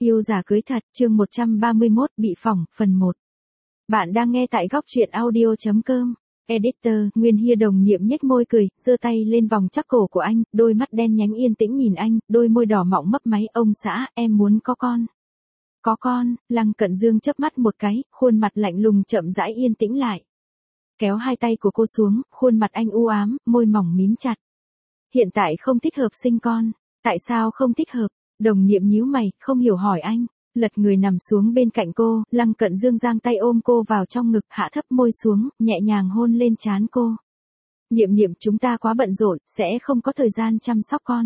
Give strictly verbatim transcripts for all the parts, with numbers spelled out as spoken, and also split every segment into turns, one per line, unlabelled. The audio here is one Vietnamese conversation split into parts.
Yêu giả cưới thật, chương một trăm ba mươi mốt, bị phỏng, phần một. Bạn đang nghe tại góc truyện audio chấm com. Editor, Nguyên Hia đồng nhiệm nhếch môi cười, giơ tay lên vòng chắc cổ của anh, đôi mắt đen nhánh yên tĩnh nhìn anh, đôi môi đỏ mọng mấp máy, ông xã, em muốn có con. Có con, Lăng Cận Dương chớp mắt một cái, khuôn mặt lạnh lùng chậm rãi yên tĩnh lại. Kéo hai tay của cô xuống, khuôn mặt anh u ám, môi mỏng mím chặt. Hiện tại không thích hợp sinh con. Tại sao không thích hợp? Đồng nhiệm nhíu mày, không hiểu hỏi anh. Lật người nằm xuống bên cạnh cô, Lăng Cận Dương giang tay ôm cô vào trong ngực, hạ thấp môi xuống, nhẹ nhàng hôn lên trán cô. Niệm niệm, chúng ta quá bận rộn, sẽ không có thời gian chăm sóc con.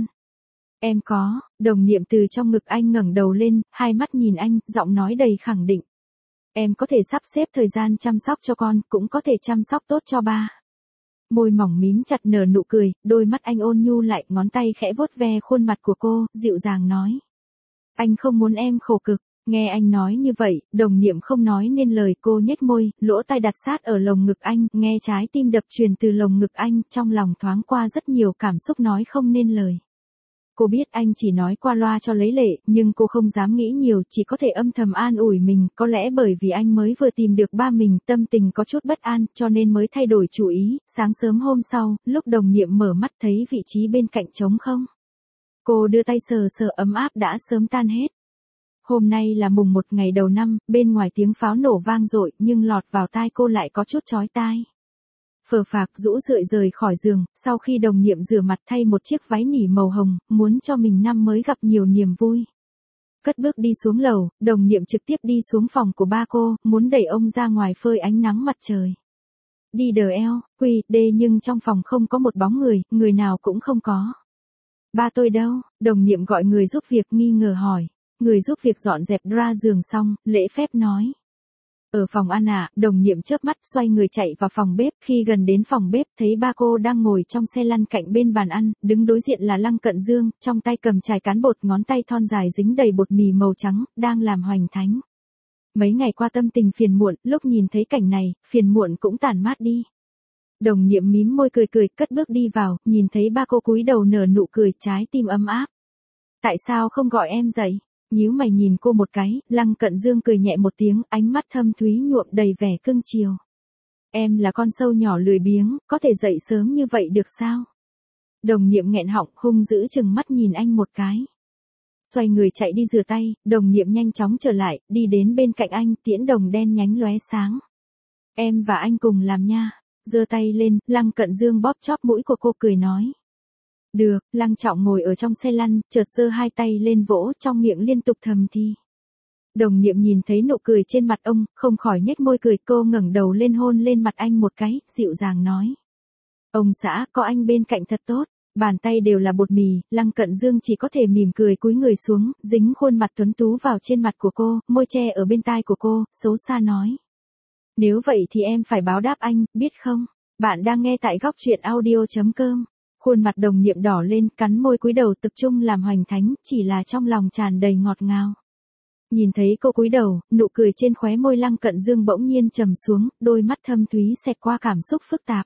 Em có. Đồng niệm từ trong ngực anh ngẩng đầu lên, hai mắt nhìn anh, giọng nói đầy khẳng định. Em có thể sắp xếp thời gian chăm sóc cho con, cũng có thể chăm sóc tốt cho ba. Môi mỏng mím chặt nở nụ cười, đôi mắt anh ôn nhu lại, ngón tay khẽ vuốt ve khuôn mặt của cô, dịu dàng nói. Anh không muốn em khổ cực. Nghe anh nói như vậy, đồng niệm không nói nên lời, cô nhếch môi, lỗ tai đặt sát ở lồng ngực anh, nghe trái tim đập truyền từ lồng ngực anh, trong lòng thoáng qua rất nhiều cảm xúc nói không nên lời. Cô biết anh chỉ nói qua loa cho lấy lệ, nhưng cô không dám nghĩ nhiều, chỉ có thể âm thầm an ủi mình, có lẽ bởi vì anh mới vừa tìm được ba mình, tâm tình có chút bất an, cho nên mới thay đổi chủ ý. Sáng sớm hôm sau, lúc đồng niệm mở mắt thấy vị trí bên cạnh trống không. Cô đưa tay sờ sờ, ấm áp đã sớm tan hết. Hôm nay là mùng một ngày đầu năm, bên ngoài tiếng pháo nổ vang dội, nhưng lọt vào tai cô lại có chút chói tai. Phờ phạc rũ rượi rời khỏi giường, sau khi đồng niệm rửa mặt thay một chiếc váy nỉ màu hồng, muốn cho mình năm mới gặp nhiều niềm vui. Cất bước đi xuống lầu, đồng niệm trực tiếp đi xuống phòng của ba cô, muốn đẩy ông ra ngoài phơi ánh nắng mặt trời. Đi đờ eo, quy, đê nhưng trong phòng không có một bóng người, người nào cũng không có. Ba tôi đâu? Đồng niệm gọi người giúp việc nghi ngờ hỏi. Người giúp việc dọn dẹp ra giường xong, lễ phép nói. Ở phòng ăn à, đồng niệm chớp mắt xoay người chạy vào phòng bếp, khi gần đến phòng bếp thấy ba cô đang ngồi trong xe lăn cạnh bên bàn ăn, đứng đối diện là Lăng Cận Dương, trong tay cầm chài cán bột, ngón tay thon dài dính đầy bột mì màu trắng, đang làm hoành thánh. Mấy ngày qua tâm tình phiền muộn, lúc nhìn thấy cảnh này, phiền muộn cũng tản mát đi. Đồng niệm mím môi cười cười, cất bước đi vào, nhìn thấy ba cô cúi đầu nở nụ cười, trái tim ấm áp. Tại sao không gọi em dậy? Nhíu mày nhìn cô một cái, Lăng Cận Dương cười nhẹ một tiếng, ánh mắt thâm thúy nhuộm đầy vẻ cưng chiều. Em là con sâu nhỏ lười biếng, có thể dậy sớm như vậy được sao? Đồng niệm nghẹn họng, hung dữ chừng mắt nhìn anh một cái. Xoay người chạy đi rửa tay, đồng niệm nhanh chóng trở lại, đi đến bên cạnh anh, tiễn đồng đen nhánh lóe sáng. Em và anh cùng làm nha. Giơ tay lên, Lăng Cận Dương bóp chóp mũi của cô cười nói. Được, Lăng Trọng ngồi ở trong xe lăn, chợt giơ hai tay lên vỗ, trong miệng liên tục thầm thì. Đồng niệm nhìn thấy nụ cười trên mặt ông, không khỏi nhếch môi cười, cô ngẩng đầu lên hôn lên mặt anh một cái, dịu dàng nói. Ông xã, có anh bên cạnh thật tốt. Bàn tay đều là bột mì, Lăng Cận Dương chỉ có thể mỉm cười cúi người xuống, dính khuôn mặt tuấn tú vào trên mặt của cô, môi che ở bên tai của cô, xấu xa nói. Nếu vậy thì em phải báo đáp anh, biết không? Bạn đang nghe tại góc truyện audio chấm com. Khuôn mặt đồng niệm đỏ lên, cắn môi cúi đầu tập trung làm hoành thánh, chỉ là trong lòng tràn đầy ngọt ngào. Nhìn thấy cô cúi đầu, nụ cười trên khóe môi Lăng Cận Dương bỗng nhiên trầm xuống, đôi mắt thâm thúy xẹt qua cảm xúc phức tạp.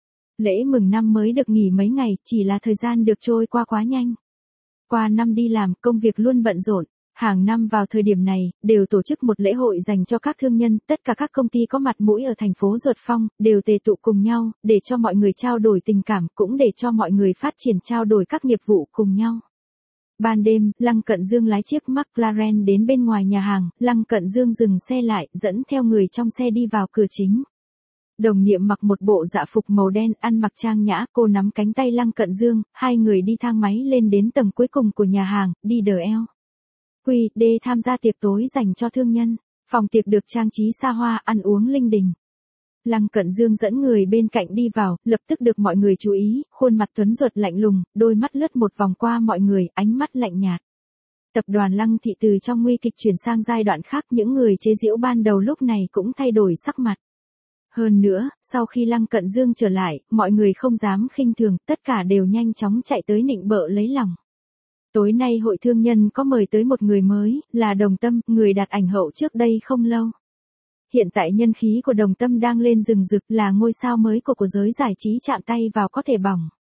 Lễ mừng năm mới được nghỉ mấy ngày, chỉ là thời gian được trôi qua quá nhanh. Qua năm đi làm, công việc luôn bận rộn. Hàng năm vào thời điểm này, đều tổ chức một lễ hội dành cho các thương nhân, tất cả các công ty có mặt mũi ở thành phố Duật Phong, đều tề tụ cùng nhau, để cho mọi người trao đổi tình cảm, cũng để cho mọi người phát triển trao đổi các nghiệp vụ cùng nhau. Ban đêm, Lăng Cận Dương lái chiếc McLaren đến bên ngoài nhà hàng, Lăng Cận Dương dừng xe lại, dẫn theo người trong xe đi vào cửa chính. Đồng niệm mặc một bộ dạ phục màu đen, ăn mặc trang nhã, cô nắm cánh tay Lăng Cận Dương, hai người đi thang máy lên đến tầng cuối cùng của nhà hàng, đi đờ eo. Quy, đê tham gia tiệc tối dành cho thương nhân. Phòng tiệc được trang trí xa hoa, ăn uống linh đình. Lăng Cận Dương dẫn người bên cạnh đi vào, lập tức được mọi người chú ý, khuôn mặt tuấn ruột lạnh lùng, đôi mắt lướt một vòng qua mọi người, ánh mắt lạnh nhạt. Tập đoàn Lăng Thị từ trong nguy kịch chuyển sang giai đoạn khác, những người chế giễu ban đầu lúc này cũng thay đổi sắc mặt. Hơn nữa, sau khi Lăng Cận Dương trở lại, mọi người không dám khinh thường, tất cả đều nhanh chóng chạy tới nịnh bợ lấy lòng. Tối nay hội thương nhân có mời tới một người mới, là Đồng Tâm, người đạt ảnh hậu trước đây không lâu. Hiện tại nhân khí của Đồng Tâm đang lên rừng rực, là ngôi sao mới của của giới giải trí, chạm tay vào có thể bỏng.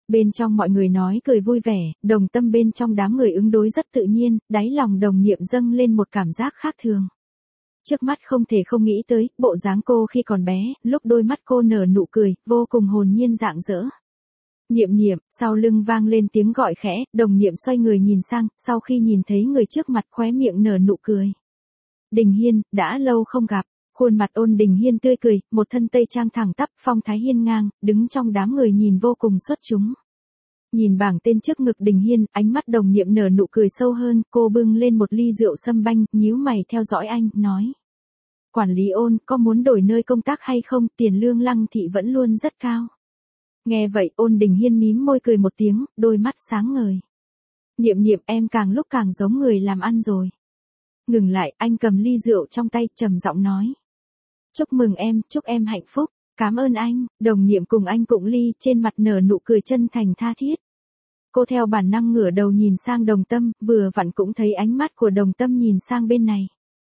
Bên trong mọi người nói cười vui vẻ, Đồng Tâm bên trong đám người ứng đối rất tự nhiên, đáy lòng Đồng Niệm dâng lên một cảm giác khác thường. Trước mắt không thể không nghĩ tới, bộ dáng cô khi còn bé, lúc đôi mắt cô nở nụ cười, vô cùng hồn nhiên rạng rỡ. Niệm Niệm, sau lưng vang lên tiếng gọi khẽ, Đồng Niệm xoay người nhìn sang, sau khi nhìn thấy người trước mặt khóe miệng nở nụ cười. Đình Hiên, đã lâu không gặp, khuôn mặt Ôn Đình Hiên tươi cười, một thân tây trang thẳng tắp, phong thái hiên ngang, đứng trong đám người nhìn vô cùng xuất chúng. Nhìn bảng tên trước ngực Đình Hiên, ánh mắt Đồng Niệm nở nụ cười sâu hơn, cô bưng lên một ly rượu sâm banh, nhíu mày theo dõi anh, nói. Quản lý Ôn, có muốn đổi nơi công tác hay không, tiền lương Lăng thị vẫn luôn rất cao. Nghe vậy Ôn Đình Hiên mím môi cười một tiếng, đôi mắt sáng ngời. Niệm Niệm, em càng lúc càng giống người làm ăn rồi. Ngừng lại, anh cầm ly rượu trong tay, trầm giọng nói. Chúc mừng em, chúc em hạnh phúc. Cảm ơn anh. Đồng Niệm cùng anh cụng ly, trên mặt nở nụ cười chân thành tha thiết. Cô theo bản năng ngửa đầu nhìn sang Đồng Tâm, vừa vặn cũng thấy ánh mắt của Đồng Tâm nhìn sang bên này.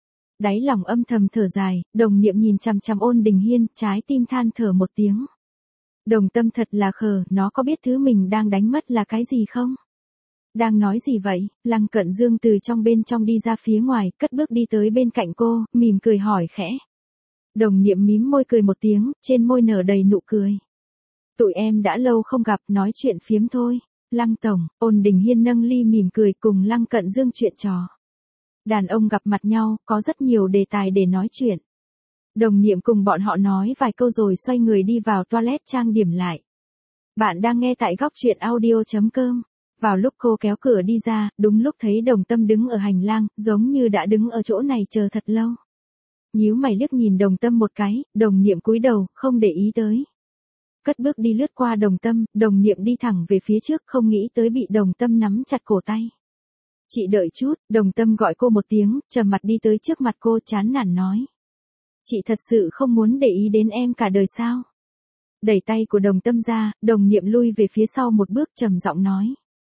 Đáy lòng âm thầm thở dài, Đồng Niệm nhìn chằm chằm Ôn Đình Hiên, trái tim than thở một tiếng. Đồng Tâm thật là khờ, nó có biết thứ mình đang đánh mất là cái gì không? Đang nói gì vậy? Lăng Cận Dương từ trong bên trong đi ra phía ngoài, cất bước đi tới bên cạnh cô, mỉm cười hỏi khẽ. Đồng Niệm mím môi cười một tiếng, trên môi nở đầy nụ cười. Tụi em đã lâu không gặp, nói chuyện phiếm thôi. Lăng tổng, Ôn Đình Hiên nâng ly mỉm cười cùng Lăng Cận Dương chuyện trò. Đàn ông gặp mặt nhau, có rất nhiều đề tài để nói chuyện. Đồng Niệm cùng bọn họ nói vài câu rồi xoay người đi vào toilet trang điểm lại. Bạn đang nghe tại góc truyện audio chấm com. Vào lúc cô kéo cửa đi ra, đúng lúc thấy Đồng Tâm đứng ở hành lang, giống như đã đứng ở chỗ này chờ thật lâu. Nhíu mày liếc nhìn Đồng Tâm một cái, Đồng Niệm cúi đầu, không để ý tới. Cất bước đi lướt qua Đồng Tâm, Đồng Niệm đi thẳng về phía trước, không nghĩ tới bị Đồng Tâm nắm chặt cổ tay. Chị đợi chút, Đồng Tâm gọi cô một tiếng, trầm mặt đi tới trước mặt cô, chán nản nói. Chị thật sự không muốn để ý đến em cả đời sao? Đẩy tay của Đồng Tâm ra, Đồng Niệm lui về phía sau một bước, trầm giọng nói.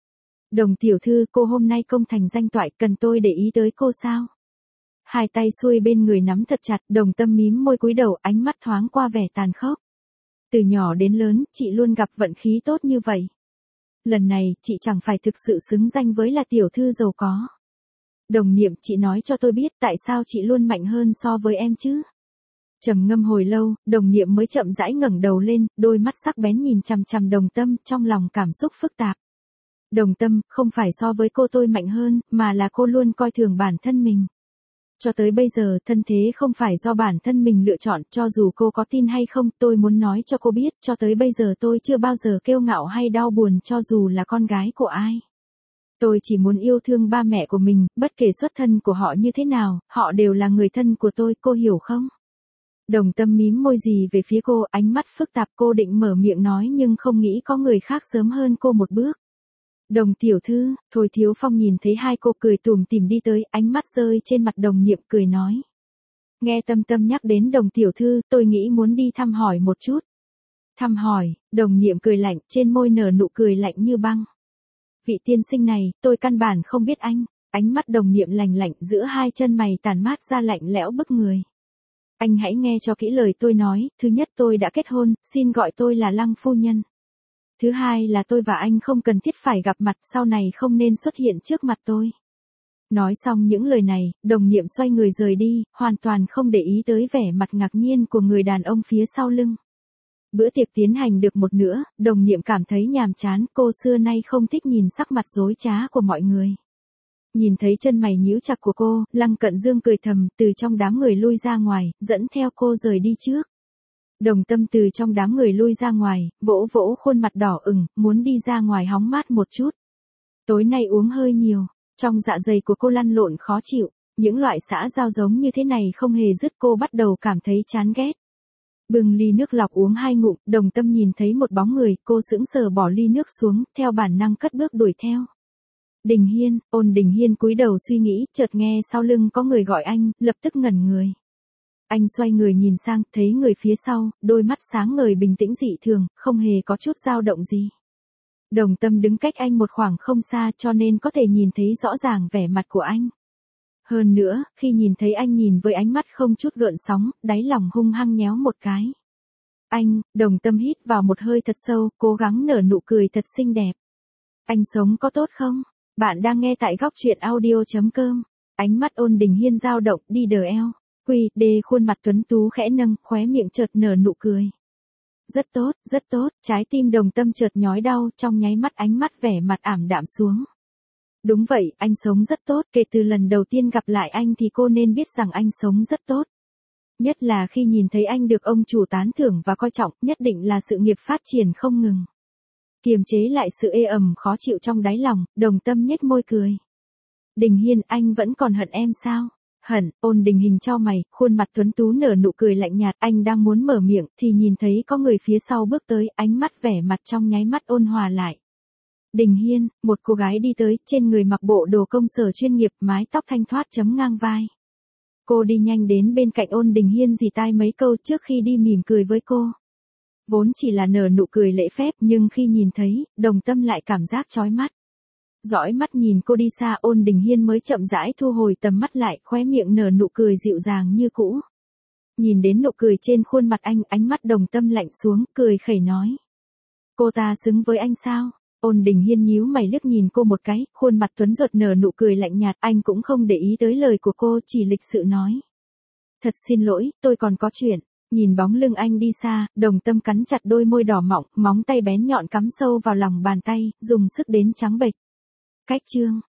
Đồng tiểu thư, cô hôm nay công thành danh toại, cần tôi để ý tới cô sao? Hai tay xuôi bên người nắm thật chặt, Đồng Tâm mím môi cúi đầu, ánh mắt thoáng qua vẻ tàn khốc. Từ nhỏ đến lớn, chị luôn gặp vận khí tốt như vậy. Lần này, chị chẳng phải thực sự xứng danh với là tiểu thư giàu có. Đồng Niệm, chị nói cho tôi biết tại sao chị luôn mạnh hơn so với em chứ? Trầm ngâm hồi lâu, Đồng Niệm mới chậm rãi ngẩng đầu lên, đôi mắt sắc bén nhìn chằm chằm Đồng Tâm, trong lòng cảm xúc phức tạp. Đồng Tâm, không phải so với cô tôi mạnh hơn, mà là cô luôn coi thường bản thân mình. Cho tới bây giờ, thân thế không phải do bản thân mình lựa chọn, cho dù cô có tin hay không, tôi muốn nói cho cô biết, cho tới bây giờ tôi chưa bao giờ kiêu ngạo hay đau buồn cho dù là con gái của ai. Tôi chỉ muốn yêu thương ba mẹ của mình, bất kể xuất thân của họ như thế nào, họ đều là người thân của tôi, cô hiểu không? Đồng Tâm mím môi gì về phía cô, ánh mắt phức tạp, cô định mở miệng nói nhưng không nghĩ có người khác sớm hơn cô một bước. Đồng tiểu thư, Thôi Thiếu Phong nhìn thấy hai cô cười tủm tỉm đi tới, ánh mắt rơi trên mặt Đồng Niệm cười nói. Nghe Tâm Tâm nhắc đến Đồng tiểu thư, tôi nghĩ muốn đi thăm hỏi một chút. Thăm hỏi, Đồng Niệm cười lạnh, trên môi nở nụ cười lạnh như băng. Vị tiên sinh này, tôi căn bản không biết anh. Ánh mắt Đồng Niệm lạnh lạnh, giữa hai chân mày tàn mát ra lạnh lẽo bức người. Anh hãy nghe cho kỹ lời tôi nói, thứ nhất tôi đã kết hôn, xin gọi tôi là Lăng phu nhân. Thứ hai là tôi và anh không cần thiết phải gặp mặt, sau này không nên xuất hiện trước mặt tôi. Nói xong những lời này, Đồng Niệm xoay người rời đi, hoàn toàn không để ý tới vẻ mặt ngạc nhiên của người đàn ông phía sau lưng. Bữa tiệc tiến hành được một nửa, Đồng Niệm cảm thấy nhàm chán, cô xưa nay không thích nhìn sắc mặt dối trá của mọi người. Nhìn thấy chân mày nhíu chặt của cô, Lăng Cận Dương cười thầm, từ trong đám người lui ra ngoài, dẫn theo cô rời đi trước. Đồng Tâm từ trong đám người lui ra ngoài, vỗ vỗ khuôn mặt đỏ ửng, muốn đi ra ngoài hóng mát một chút. Tối nay uống hơi nhiều, trong dạ dày của cô lăn lộn khó chịu, những loại xã giao giống như thế này không hề dứt, cô bắt đầu cảm thấy chán ghét. Bưng ly nước lọc uống hai ngụm, Đồng Tâm nhìn thấy một bóng người, cô sững sờ bỏ ly nước xuống, theo bản năng cất bước đuổi theo. Đình Hiên, Ôn Đình Hiên cúi đầu suy nghĩ, chợt nghe sau lưng có người gọi anh, lập tức ngẩn người. Anh xoay người nhìn sang, thấy người phía sau, đôi mắt sáng ngời bình tĩnh dị thường, không hề có chút dao động gì. Đồng Tâm đứng cách anh một khoảng không xa cho nên có thể nhìn thấy rõ ràng vẻ mặt của anh. Hơn nữa, khi nhìn thấy anh nhìn với ánh mắt không chút gợn sóng, đáy lòng hung hăng nhéo một cái. Anh, Đồng Tâm hít vào một hơi thật sâu, cố gắng nở nụ cười thật xinh đẹp. Anh sống có tốt không? Bạn đang nghe tại góc truyện audio.com. Ánh mắt Ôn Đình Hiên dao động, đi đờ eo. Quy, đê khuôn mặt tuấn tú khẽ nâng, khóe miệng chợt nở nụ cười. Rất tốt, rất tốt, trái tim Đồng Tâm chợt nhói đau, trong nháy mắt ánh mắt vẻ mặt ảm đạm xuống. Đúng vậy, anh sống rất tốt, kể từ lần đầu tiên gặp lại anh thì cô nên biết rằng anh sống rất tốt. Nhất là khi nhìn thấy anh được ông chủ tán thưởng và coi trọng, nhất định là sự nghiệp phát triển không ngừng. Kiềm chế lại sự ê ẩm khó chịu trong đáy lòng, Đồng Tâm nhếch môi cười. Đình Hiên, anh vẫn còn hận em sao? Hận, Ôn Đình Hình chau mày, khuôn mặt tuấn tú nở nụ cười lạnh nhạt, anh đang muốn mở miệng thì nhìn thấy có người phía sau bước tới, ánh mắt vẻ mặt trong nháy mắt ôn hòa lại. Đình Hiên, một cô gái đi tới, trên người mặc bộ đồ công sở chuyên nghiệp, mái tóc thanh thoát chấm ngang vai. Cô đi nhanh đến bên cạnh Ôn Đình Hiên rì tai mấy câu trước khi đi mỉm cười với cô. Vốn chỉ là nở nụ cười lễ phép nhưng khi nhìn thấy, Đồng Tâm lại cảm giác chói mắt. Dõi mắt nhìn cô đi xa, Ôn Đình Hiên mới chậm rãi thu hồi tầm mắt lại, khóe miệng nở nụ cười dịu dàng như cũ. Nhìn đến nụ cười trên khuôn mặt anh, ánh mắt Đồng Tâm lạnh xuống, cười khẩy nói. Cô ta xứng với anh sao? Ôn Đình Hiên nhíu mày liếc nhìn cô một cái, khuôn mặt tuấn giật nở nụ cười lạnh nhạt, anh cũng không để ý tới lời của cô, chỉ lịch sự nói. Thật xin lỗi, tôi còn có chuyện. Nhìn bóng lưng anh đi xa, Đồng Tâm cắn chặt đôi môi đỏ mọng, móng tay bén nhọn cắm sâu vào lòng bàn tay, dùng sức đến trắng bệch. Cách chương.